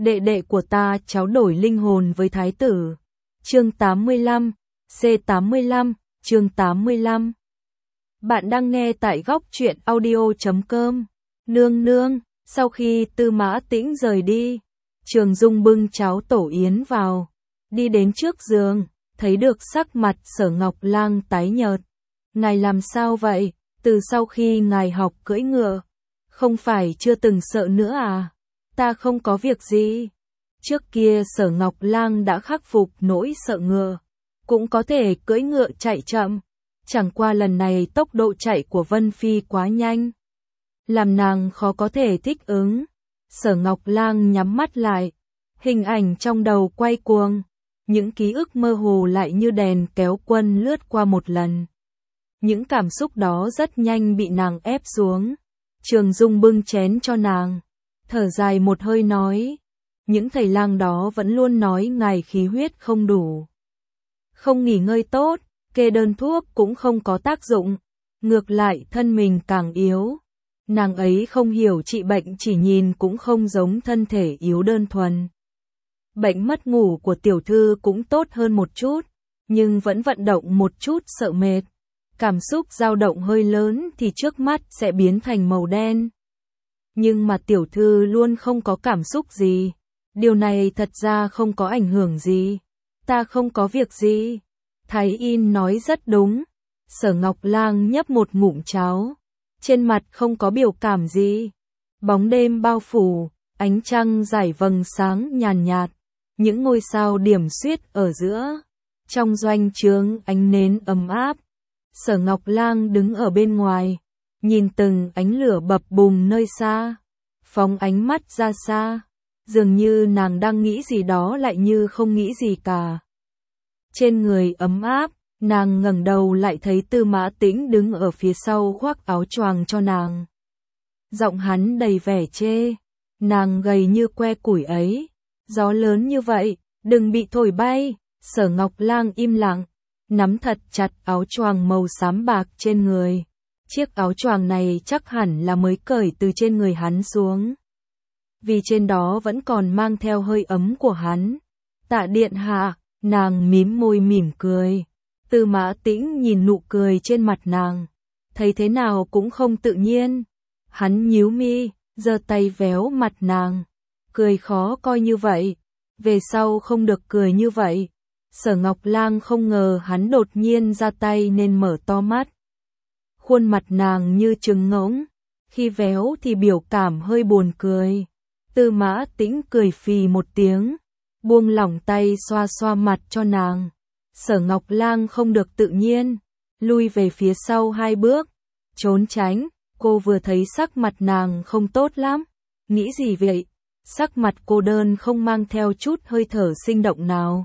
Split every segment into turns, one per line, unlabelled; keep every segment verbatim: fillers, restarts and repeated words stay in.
đệ đệ của ta cháu đổi linh hồn với thái tử. Chương tám mươi lăm, C tám mươi lăm, chương tám mươi lăm. Bạn đang nghe tại góc truyện audio chấm com. Nương nương, sau khi Tư Mã Tĩnh rời đi, Trường Dung bưng cháo tổ yến vào, đi đến trước giường, thấy được sắc mặt Sở Ngọc Lang tái nhợt. Ngài làm sao vậy? Từ sau khi ngài học cưỡi ngựa, không phải chưa từng sợ nữa à? Ta không có việc gì. Trước kia Sở Ngọc Lang đã khắc phục nỗi sợ ngựa, cũng có thể cưỡi ngựa chạy chậm. Chẳng qua lần này tốc độ chạy của Vân Phi quá nhanh, làm nàng khó có thể thích ứng. Sở Ngọc Lang nhắm mắt lại, hình ảnh trong đầu quay cuồng, những ký ức mơ hồ lại như đèn kéo quân lướt qua một lần. Những cảm xúc đó rất nhanh bị nàng ép xuống. Trường Dung bưng chén cho nàng, thở dài một hơi nói, những thầy lang đó vẫn luôn nói ngài khí huyết không đủ, không nghỉ ngơi tốt, kê đơn thuốc cũng không có tác dụng, ngược lại thân mình càng yếu. Nàng ấy không hiểu trị bệnh chỉ nhìn cũng không giống thân thể yếu đơn thuần. Bệnh mất ngủ của tiểu thư cũng tốt hơn một chút, nhưng vẫn vận động một chút sợ mệt. Cảm xúc dao động hơi lớn thì trước mắt sẽ biến thành màu đen. Nhưng mà tiểu thư luôn không có cảm xúc gì. Điều này thật ra không có ảnh hưởng gì. Ta không có việc gì. Thái In nói rất đúng. Sở Ngọc Lang nhấp một ngụm cháo. Trên mặt không có biểu cảm gì. Bóng đêm bao phủ, ánh trăng rải vầng sáng nhàn nhạt. Những ngôi sao điểm xuyết ở giữa. Trong doanh trướng ánh nến ấm áp. Sở Ngọc Lang đứng ở bên ngoài, nhìn từng ánh lửa bập bùng nơi xa, phóng ánh mắt ra xa, dường như nàng đang nghĩ gì đó lại như không nghĩ gì cả. Trên người ấm áp, nàng ngẩng đầu lại thấy Tư Mã Tĩnh đứng ở phía sau khoác áo choàng cho nàng. Giọng hắn đầy vẻ chê, nàng gầy như que củi ấy, gió lớn như vậy, đừng bị thổi bay. Sở Ngọc Lang im lặng, nắm thật chặt áo choàng màu xám bạc trên người. Chiếc áo choàng này chắc hẳn là mới cởi từ trên người hắn xuống, vì trên đó vẫn còn mang theo hơi ấm của hắn. Tạ điện hạ, nàng mím môi mỉm cười. Tư Mã Tĩnh nhìn nụ cười trên mặt nàng, thấy thế nào cũng không tự nhiên. Hắn nhíu mi, giơ tay véo mặt nàng, cười khó coi như vậy, về sau không được cười như vậy. Sở Ngọc Lang không ngờ hắn đột nhiên ra tay nên mở to mắt. Khuôn mặt nàng như trứng ngỗng, khi véo thì biểu cảm hơi buồn cười. Tư Mã Tĩnh cười phì một tiếng, buông lỏng tay xoa xoa mặt cho nàng. Sở Ngọc Lang không được tự nhiên, lui về phía sau hai bước, trốn tránh. Cô vừa thấy sắc mặt nàng không tốt lắm, nghĩ gì vậy? Sắc mặt cô đơn không mang theo chút hơi thở sinh động nào.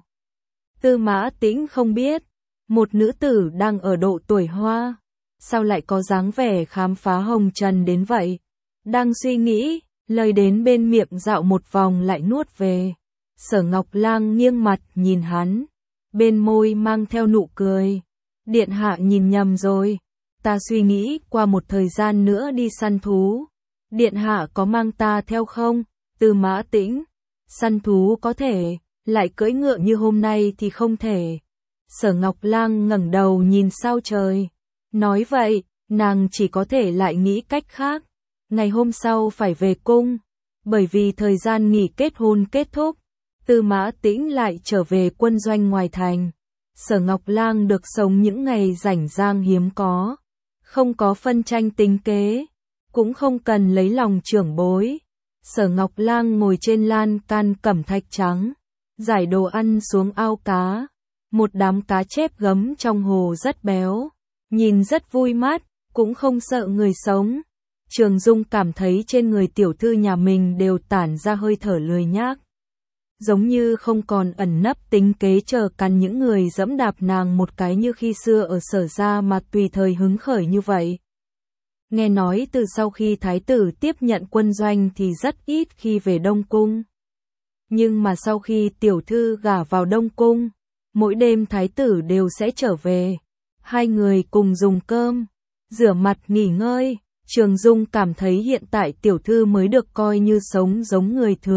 Tư Mã Tĩnh không biết, một nữ tử đang ở độ tuổi hoa, sao lại có dáng vẻ khám phá hồng trần đến vậy? Đang suy nghĩ, lời đến bên miệng dạo một vòng lại nuốt về. Sở Ngọc Lang nghiêng mặt nhìn hắn, bên môi mang theo nụ cười. Điện hạ nhìn nhầm rồi, ta suy nghĩ qua một thời gian nữa đi săn thú. Điện hạ có mang ta theo không? Tư Mã Tĩnh, săn thú có thể, lại cưỡi ngựa như hôm nay thì không thể. Sở Ngọc Lang ngẩng đầu nhìn sao trời. Nói vậy, nàng chỉ có thể lại nghĩ cách khác. Ngày hôm sau phải về cung, bởi vì thời gian nghỉ kết hôn kết thúc, Tư Mã Tĩnh lại trở về quân doanh ngoài thành. Sở Ngọc Lang được sống những ngày rảnh rang hiếm có, không có phân tranh tính kế, cũng không cần lấy lòng trưởng bối. Sở Ngọc Lang ngồi trên lan can cẩm thạch trắng, giải đồ ăn xuống ao cá. Một đám cá chép gấm trong hồ rất béo, nhìn rất vui mắt, cũng không sợ người sống. Trường Dung cảm thấy trên người tiểu thư nhà mình đều tản ra hơi thở lười nhác, giống như không còn ẩn nấp tính kế chờ cắn những người dẫm đạp nàng một cái như khi xưa ở Sở gia mà tùy thời hứng khởi như vậy. Nghe nói từ sau khi thái tử tiếp nhận quân doanh thì rất ít khi về Đông Cung. Nhưng mà sau khi tiểu thư gả vào Đông Cung, mỗi đêm thái tử đều sẽ trở về. Hai người cùng dùng cơm, rửa mặt nghỉ ngơi. Trường Dung cảm thấy hiện tại tiểu thư mới được coi như sống giống người thường,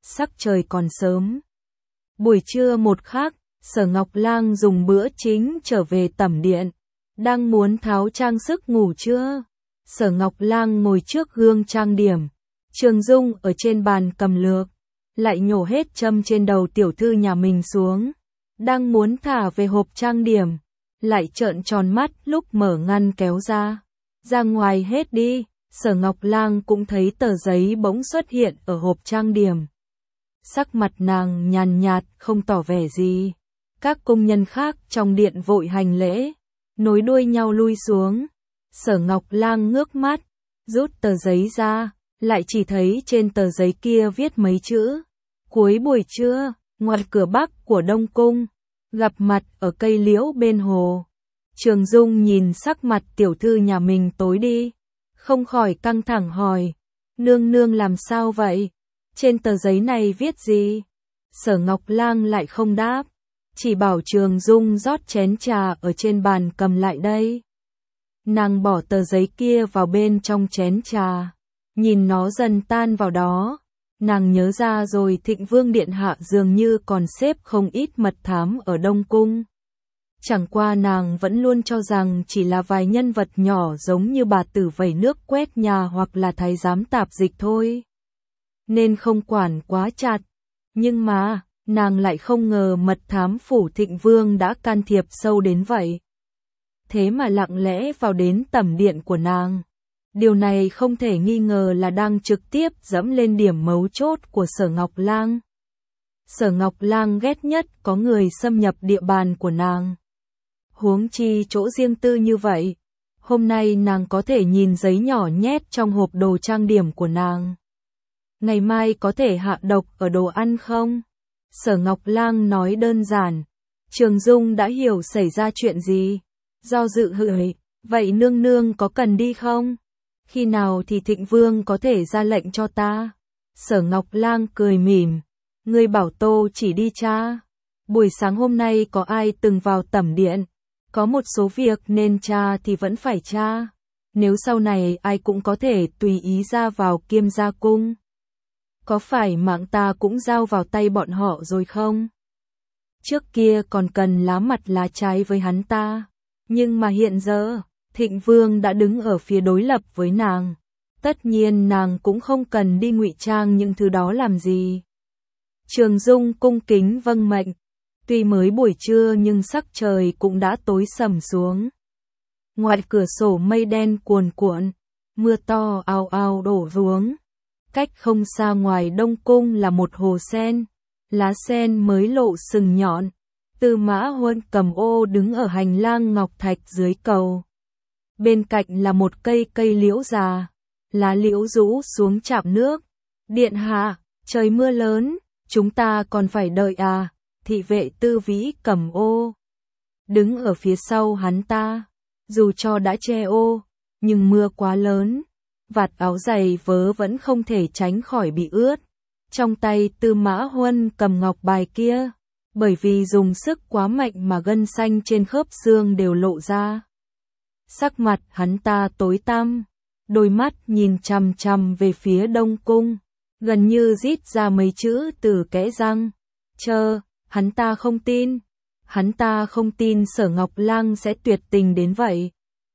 sắc trời còn sớm. Buổi trưa một khắc, Sở Ngọc Lang dùng bữa chính trở về tẩm điện. Đang muốn tháo trang sức ngủ trưa. Sở Ngọc Lang ngồi trước gương trang điểm. Trường Dung ở trên bàn cầm lược. Lại nhổ hết châm trên đầu tiểu thư nhà mình xuống. Đang muốn thả về hộp trang điểm. Lại trợn tròn mắt lúc mở ngăn kéo ra. Ra ngoài hết đi. Sở Ngọc Lang cũng thấy tờ giấy bỗng xuất hiện ở hộp trang điểm. Sắc mặt nàng nhàn nhạt, không tỏ vẻ gì. Các công nhân khác trong điện vội hành lễ, nối đuôi nhau lui xuống. Sở Ngọc Lang ngước mắt, rút tờ giấy ra, lại chỉ thấy trên tờ giấy kia viết mấy chữ. Cuối buổi trưa, ngoài cửa bắc của Đông Cung, gặp mặt ở cây liễu bên hồ. Trường Dung nhìn sắc mặt tiểu thư nhà mình tối đi, không khỏi căng thẳng hỏi, nương nương làm sao vậy? Trên tờ giấy này viết gì? Sở Ngọc Lang lại không đáp, chỉ bảo Trường Dung rót chén trà ở trên bàn cầm lại đây. Nàng bỏ tờ giấy kia vào bên trong chén trà, nhìn nó dần tan vào đó. Nàng nhớ ra rồi, Thịnh Vương Điện Hạ dường như còn xếp không ít mật thám ở Đông Cung. Chẳng qua nàng vẫn luôn cho rằng chỉ là vài nhân vật nhỏ giống như bà tử vẩy nước quét nhà hoặc là thái giám tạp dịch thôi, nên không quản quá chặt. Nhưng mà, nàng lại không ngờ mật thám phủ Thịnh Vương đã can thiệp sâu đến vậy. Thế mà lặng lẽ vào đến tẩm điện của nàng. Điều này không thể nghi ngờ là đang trực tiếp dẫm lên điểm mấu chốt của Sở Ngọc Lang. Sở Ngọc Lang ghét nhất có người xâm nhập địa bàn của nàng. Huống chi chỗ riêng tư như vậy. Hôm nay nàng có thể nhìn giấy nhỏ nhét trong hộp đồ trang điểm của nàng. Ngày mai có thể hạ độc ở đồ ăn không? Sở Ngọc Lang nói đơn giản. Trường Dung đã hiểu xảy ra chuyện gì. Do dự hửi, vậy nương nương có cần đi không? Khi nào thì Thịnh Vương có thể ra lệnh cho ta? Sở Ngọc Lang cười mỉm. Ngươi bảo Tô chỉ đi cha. Buổi sáng hôm nay có ai từng vào tẩm điện? Có một số việc nên cha thì vẫn phải cha. Nếu sau này ai cũng có thể tùy ý ra vào Kiêm Gia Cung, có phải mạng ta cũng giao vào tay bọn họ rồi không? Trước kia còn cần lá mặt lá trái với hắn ta. Nhưng mà hiện giờ, Thịnh Vương đã đứng ở phía đối lập với nàng. Tất nhiên nàng cũng không cần đi ngụy trang những thứ đó làm gì. Trường Dung cung kính vâng mệnh. Tuy mới buổi trưa nhưng sắc trời cũng đã tối sầm xuống. Ngoài cửa sổ mây đen cuồn cuộn, mưa to ào ào đổ xuống. Cách không xa ngoài Đông Cung là một hồ sen, lá sen mới lộ sừng nhọn. Tư Mã Huân cầm ô đứng ở hành lang ngọc thạch dưới cầu. Bên cạnh là một cây cây liễu già, lá liễu rũ xuống chạm nước. Điện hạ, trời mưa lớn, chúng ta còn phải đợi à? Thị vệ Tư Vĩ cầm ô, đứng ở phía sau hắn ta. Dù cho đã che ô, nhưng mưa quá lớn, vạt áo giày vớ vẫn không thể tránh khỏi bị ướt. Trong tay Tư Mã Huân cầm ngọc bài kia, bởi vì dùng sức quá mạnh mà gân xanh trên khớp xương đều lộ ra. Sắc mặt hắn ta tối tăm, đôi mắt nhìn chằm chằm về phía Đông Cung, gần như rít ra mấy chữ từ kẽ răng. Chờ, hắn ta không tin. Hắn ta không tin Sở Ngọc Lang sẽ tuyệt tình đến vậy.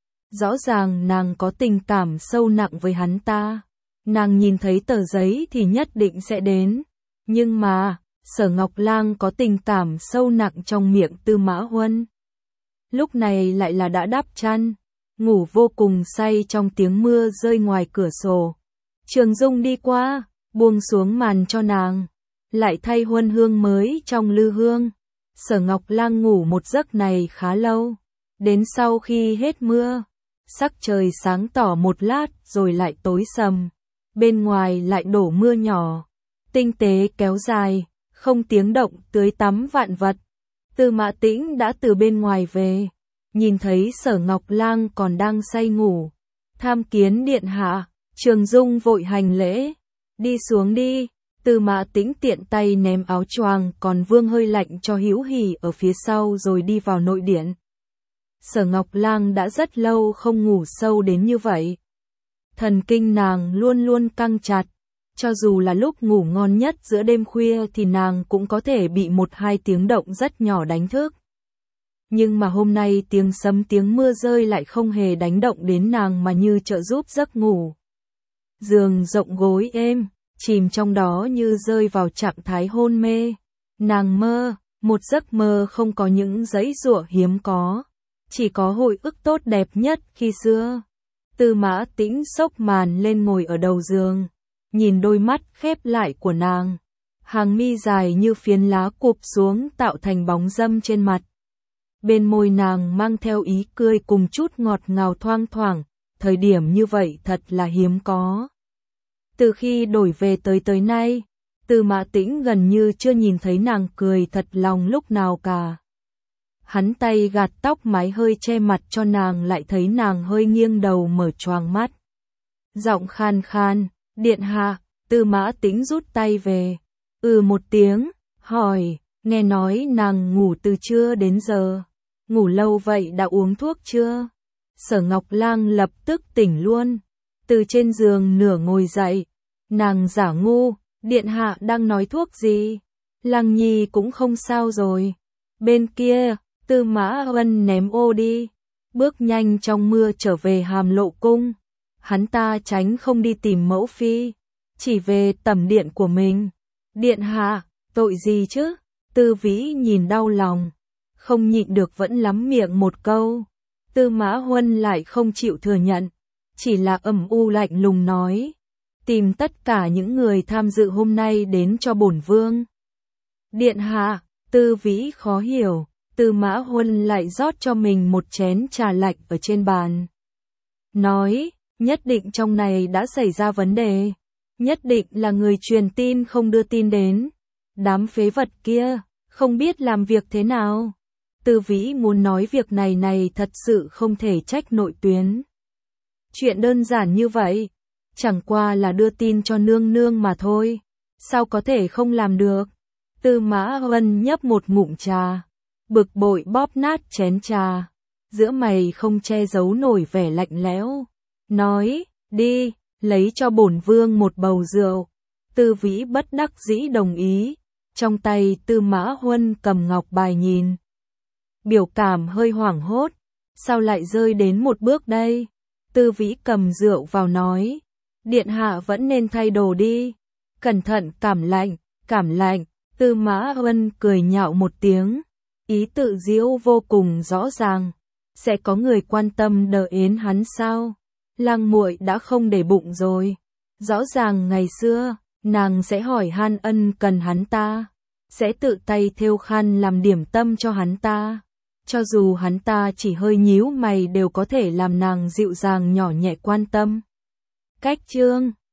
Rõ ràng nàng có tình cảm sâu nặng với hắn ta. Nàng nhìn thấy tờ giấy thì nhất định sẽ đến. Nhưng mà, Sở Ngọc Lang có tình cảm sâu nặng trong miệng Tư Mã Huân. Lúc này lại là đã đắp chăn, ngủ vô cùng say trong tiếng mưa rơi ngoài cửa sổ. Trường Dung đi qua, buông xuống màn cho nàng, lại thay huân hương mới trong lư hương. Sở Ngọc Lang ngủ một giấc này khá lâu. Đến sau khi hết mưa, sắc trời sáng tỏ một lát rồi lại tối sầm. Bên ngoài lại đổ mưa nhỏ, tinh tế kéo dài, không tiếng động tưới tắm vạn vật. Tư Mã Tĩnh đã từ bên ngoài về, nhìn thấy Sở Ngọc Lang còn đang say ngủ. Tham kiến điện hạ. Trường Dung vội hành lễ. Đi xuống đi. Tư Mã Tĩnh tiện tay ném áo choàng còn vương hơi lạnh cho Hữu Hỉ ở phía sau rồi đi vào nội điện. Sở Ngọc Lang đã rất lâu không ngủ sâu đến như vậy. Thần kinh nàng luôn luôn căng chặt, Cho dù là lúc ngủ ngon nhất giữa đêm khuya thì nàng cũng có thể bị một hai tiếng động rất nhỏ đánh thức. Nhưng mà hôm nay tiếng sấm tiếng mưa rơi lại không hề đánh động đến nàng mà như trợ giúp giấc ngủ. Giường rộng gối êm, chìm trong đó như rơi vào trạng thái hôn mê. Nàng mơ, một giấc mơ không có những giãy giụa hiếm có, chỉ có hồi ức tốt đẹp nhất khi xưa. Tư Mã Tĩnh xốc màn lên ngồi ở đầu giường, nhìn đôi mắt khép lại của nàng. Hàng mi dài như phiến lá cụp xuống tạo thành bóng râm trên mặt. Bên môi nàng mang theo ý cười cùng chút ngọt ngào thoang thoảng, thời điểm như vậy thật là hiếm có. Từ khi đổi về tới tới nay, Tư Mã Tĩnh gần như chưa nhìn thấy nàng cười thật lòng lúc nào cả. Hắn tay gạt tóc mái hơi che mặt cho nàng, lại thấy nàng hơi nghiêng đầu mở choàng mắt. Giọng khan khan, điện hạ. Tư Mã Tĩnh rút tay về. Ừ một tiếng, hỏi, nghe nói nàng ngủ từ trưa đến giờ. Ngủ lâu vậy đã uống thuốc chưa? Sở Ngọc Lang lập tức tỉnh luôn. Từ trên giường nửa ngồi dậy. Nàng giả ngu, điện hạ đang nói thuốc gì? Lang Nhi cũng không sao rồi. Bên kia, Tư Mã Ân ném ô đi. Bước nhanh trong mưa trở về Hàm Lộ cung. Hắn ta tránh không đi tìm mẫu phi, chỉ về tẩm điện của mình. Điện hạ, tội gì chứ? Tư Vĩ nhìn đau lòng, không nhịn được vẫn lắm miệng một câu. Tư Mã Huân lại không chịu thừa nhận, chỉ là ầm u lạnh lùng nói, tìm tất cả những người tham dự hôm nay đến cho bổn vương. Điện hạ, Tư Vĩ khó hiểu, Tư Mã Huân lại rót cho mình một chén trà lạnh ở trên bàn. Nói, nhất định trong này đã xảy ra vấn đề. Nhất định là người truyền tin không đưa tin đến. Đám phế vật kia, không biết làm việc thế nào. Tư Vĩ muốn nói việc này này thật sự không thể trách nội tuyến. Chuyện đơn giản như vậy, chẳng qua là đưa tin cho nương nương mà thôi. Sao có thể không làm được? Tư Mã Vân nhấp một ngụm trà, bực bội bóp nát chén trà. Giữa mày không che giấu nổi vẻ lạnh lẽo. Nói, đi, lấy cho bổn vương một bầu rượu. Tư Vĩ bất đắc dĩ đồng ý. Trong tay Tư Mã Huân cầm ngọc bài nhìn. Biểu cảm hơi hoảng hốt. Sao lại rơi đến một bước đây? Tư Vĩ cầm rượu vào nói. Điện hạ vẫn nên thay đồ đi. Cẩn thận cảm lạnh, cảm lạnh. Tư Mã Huân cười nhạo một tiếng. Ý tự diễu vô cùng rõ ràng. Sẽ có người quan tâm đỡ yến hắn sao? Lang muội đã không để bụng rồi. Rõ ràng ngày xưa, nàng sẽ hỏi han ân cần hắn ta. Sẽ tự tay thêu khăn làm điểm tâm cho hắn ta. Cho dù hắn ta chỉ hơi nhíu mày đều có thể làm nàng dịu dàng nhỏ nhẹ quan tâm. Cách chương